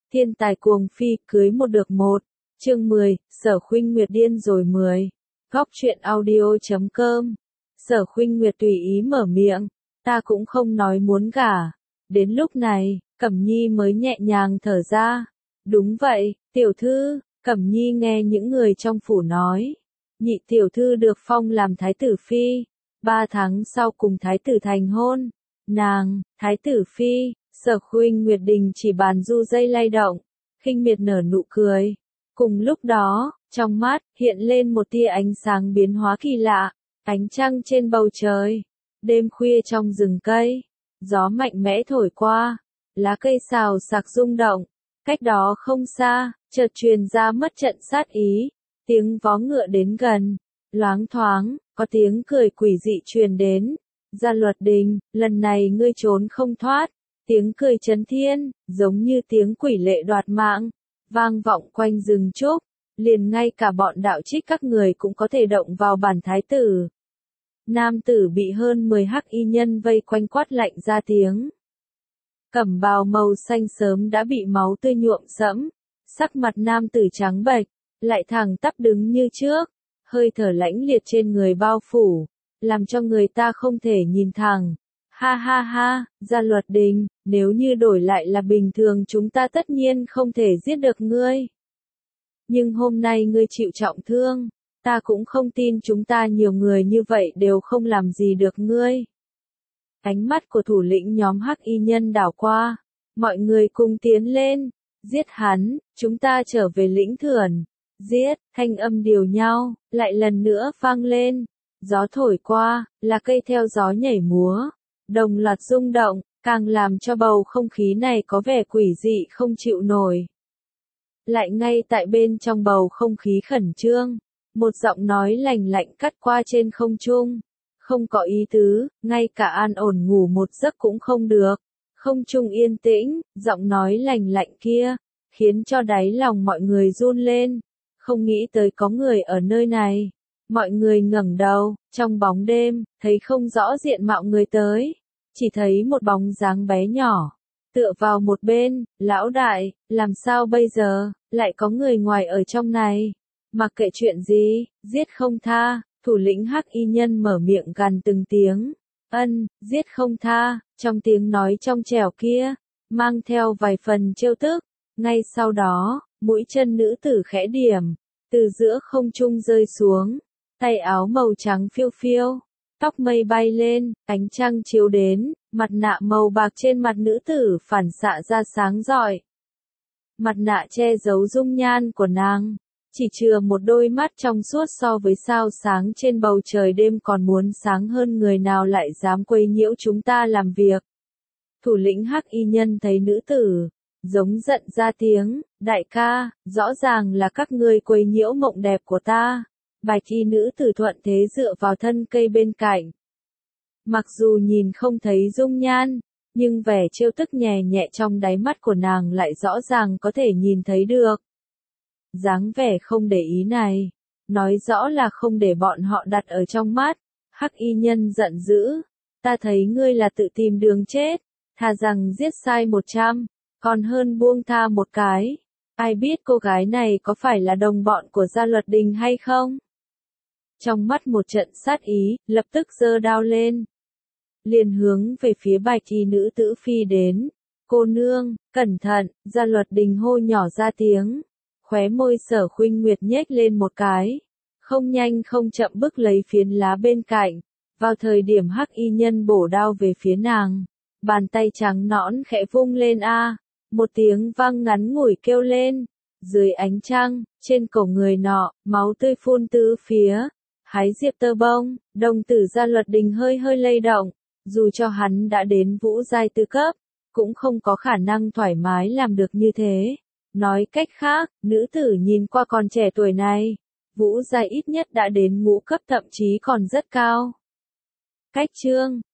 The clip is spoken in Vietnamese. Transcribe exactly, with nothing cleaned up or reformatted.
Thiên tài cuồng phi, cưới một được một. Chương mười, Sở Khuynh Nguyệt điên rồi mười. Góc truyện audio chấm com. Sở Khuynh Nguyệt tùy ý mở miệng, ta cũng không nói muốn gả. Đến lúc này, Cẩm Nhi mới nhẹ nhàng thở ra. Đúng vậy, tiểu thư, Cẩm Nhi nghe những người trong phủ nói. Nhị tiểu thư được phong làm thái tử phi. Ba tháng sau cùng thái tử thành hôn. Nàng, thái tử phi. Sở Khuynh Nguyệt đình chỉ bàn du dây lay động, khinh miệt nở nụ cười. Cùng lúc đó, trong mắt, hiện lên một tia ánh sáng biến hóa kỳ lạ, ánh trăng trên bầu trời, đêm khuya trong rừng cây, gió mạnh mẽ thổi qua, lá cây xào xạc rung động, cách đó không xa, chợt truyền ra mất trận sát ý, tiếng vó ngựa đến gần, loáng thoáng, có tiếng cười quỷ dị truyền đến. Gia Luật Đình, lần này ngươi trốn không thoát. Tiếng cười chấn thiên, giống như tiếng quỷ lệ đoạt mạng, vang vọng quanh rừng trúc, liền ngay cả bọn đạo trích các người cũng có thể động vào bản thái tử. Nam tử bị hơn mười hắc y nhân vây quanh quát lạnh ra tiếng. Cẩm bào màu xanh sớm đã bị máu tươi nhuộm sẫm, sắc mặt nam tử trắng bệch, lại thẳng tắp đứng như trước, hơi thở lãnh liệt trên người bao phủ, làm cho người ta không thể nhìn thẳng. Ha ha ha, Gia Luật Đình, nếu như đổi lại là bình thường chúng ta tất nhiên không thể giết được ngươi. Nhưng hôm nay ngươi chịu trọng thương, ta cũng không tin chúng ta nhiều người như vậy đều không làm gì được ngươi. Ánh mắt của thủ lĩnh nhóm hắc y nhân đảo qua, mọi người cùng tiến lên, giết hắn, chúng ta trở về lĩnh thưởng, giết, thanh âm điều nhau, lại lần nữa vang lên, gió thổi qua, là cây theo gió nhảy múa. Đồng loạt rung động, càng làm cho bầu không khí này có vẻ quỷ dị không chịu nổi. Lại ngay tại bên trong bầu không khí khẩn trương, một giọng nói lành lạnh cắt qua trên không trung. Không có ý tứ, ngay cả an ổn ngủ một giấc cũng không được. Không trung yên tĩnh, giọng nói lành lạnh kia, khiến cho đáy lòng mọi người run lên. Không nghĩ tới có người ở nơi này. Mọi người ngẩng đầu, trong bóng đêm, thấy không rõ diện mạo người tới. Chỉ thấy một bóng dáng bé nhỏ, tựa vào một bên, lão đại, làm sao bây giờ, lại có người ngoài ở trong này. Mặc kệ chuyện gì, giết không tha, thủ lĩnh hắc y nhân mở miệng gằn từng tiếng. Ân, giết không tha, trong tiếng nói trong trẻo kia, mang theo vài phần trêu tức. Ngay sau đó, mũi chân nữ tử khẽ điểm, từ giữa không trung rơi xuống, tay áo màu trắng phiêu phiêu. Tóc mây bay lên, ánh trăng chiếu đến, mặt nạ màu bạc trên mặt nữ tử phản xạ ra sáng rọi. Mặt nạ che giấu dung nhan của nàng, chỉ chừa một đôi mắt trong suốt so với sao sáng trên bầu trời đêm còn muốn sáng hơn người nào lại dám quấy nhiễu chúng ta làm việc. Thủ lĩnh hắc y nhân thấy nữ tử, giống giận ra tiếng, đại ca, rõ ràng là các ngươi quấy nhiễu mộng đẹp của ta. Bạch y nữ tử thuận thế dựa vào thân cây bên cạnh. Mặc dù nhìn không thấy dung nhan, nhưng vẻ trêu tức nhẹ nhẹ trong đáy mắt của nàng lại rõ ràng có thể nhìn thấy được. Dáng vẻ không để ý này, nói rõ là không để bọn họ đặt ở trong mắt. Hắc y nhân giận dữ, ta thấy ngươi là tự tìm đường chết, thà rằng giết sai một trăm, còn hơn buông tha một cái. Ai biết cô gái này có phải là đồng bọn của Gia Luật Đình hay không? Trong mắt một trận sát ý, lập tức giơ đao lên. Liền hướng về phía bạch y nữ tử phi đến. Cô nương, cẩn thận, Gia Luật Đình hô nhỏ ra tiếng. Khóe môi Sở Khuynh Nguyệt nhếch lên một cái. Không nhanh không chậm bức lấy phiến lá bên cạnh. Vào thời điểm hắc y nhân bổ đao về phía nàng. Bàn tay trắng nõn khẽ vung lên a, một tiếng vang ngắn ngủi kêu lên. Dưới ánh trăng, trên cổ người nọ, máu tươi phun tứ phía. Hái diệp tơ bông, đồng tử Gia Luật Đình hơi hơi lay động, dù cho hắn đã đến vũ giai tư cấp, cũng không có khả năng thoải mái làm được như thế. Nói cách khác, nữ tử nhìn qua còn trẻ tuổi này, vũ giai ít nhất đã đến ngũ cấp thậm chí còn rất cao. Cách chương,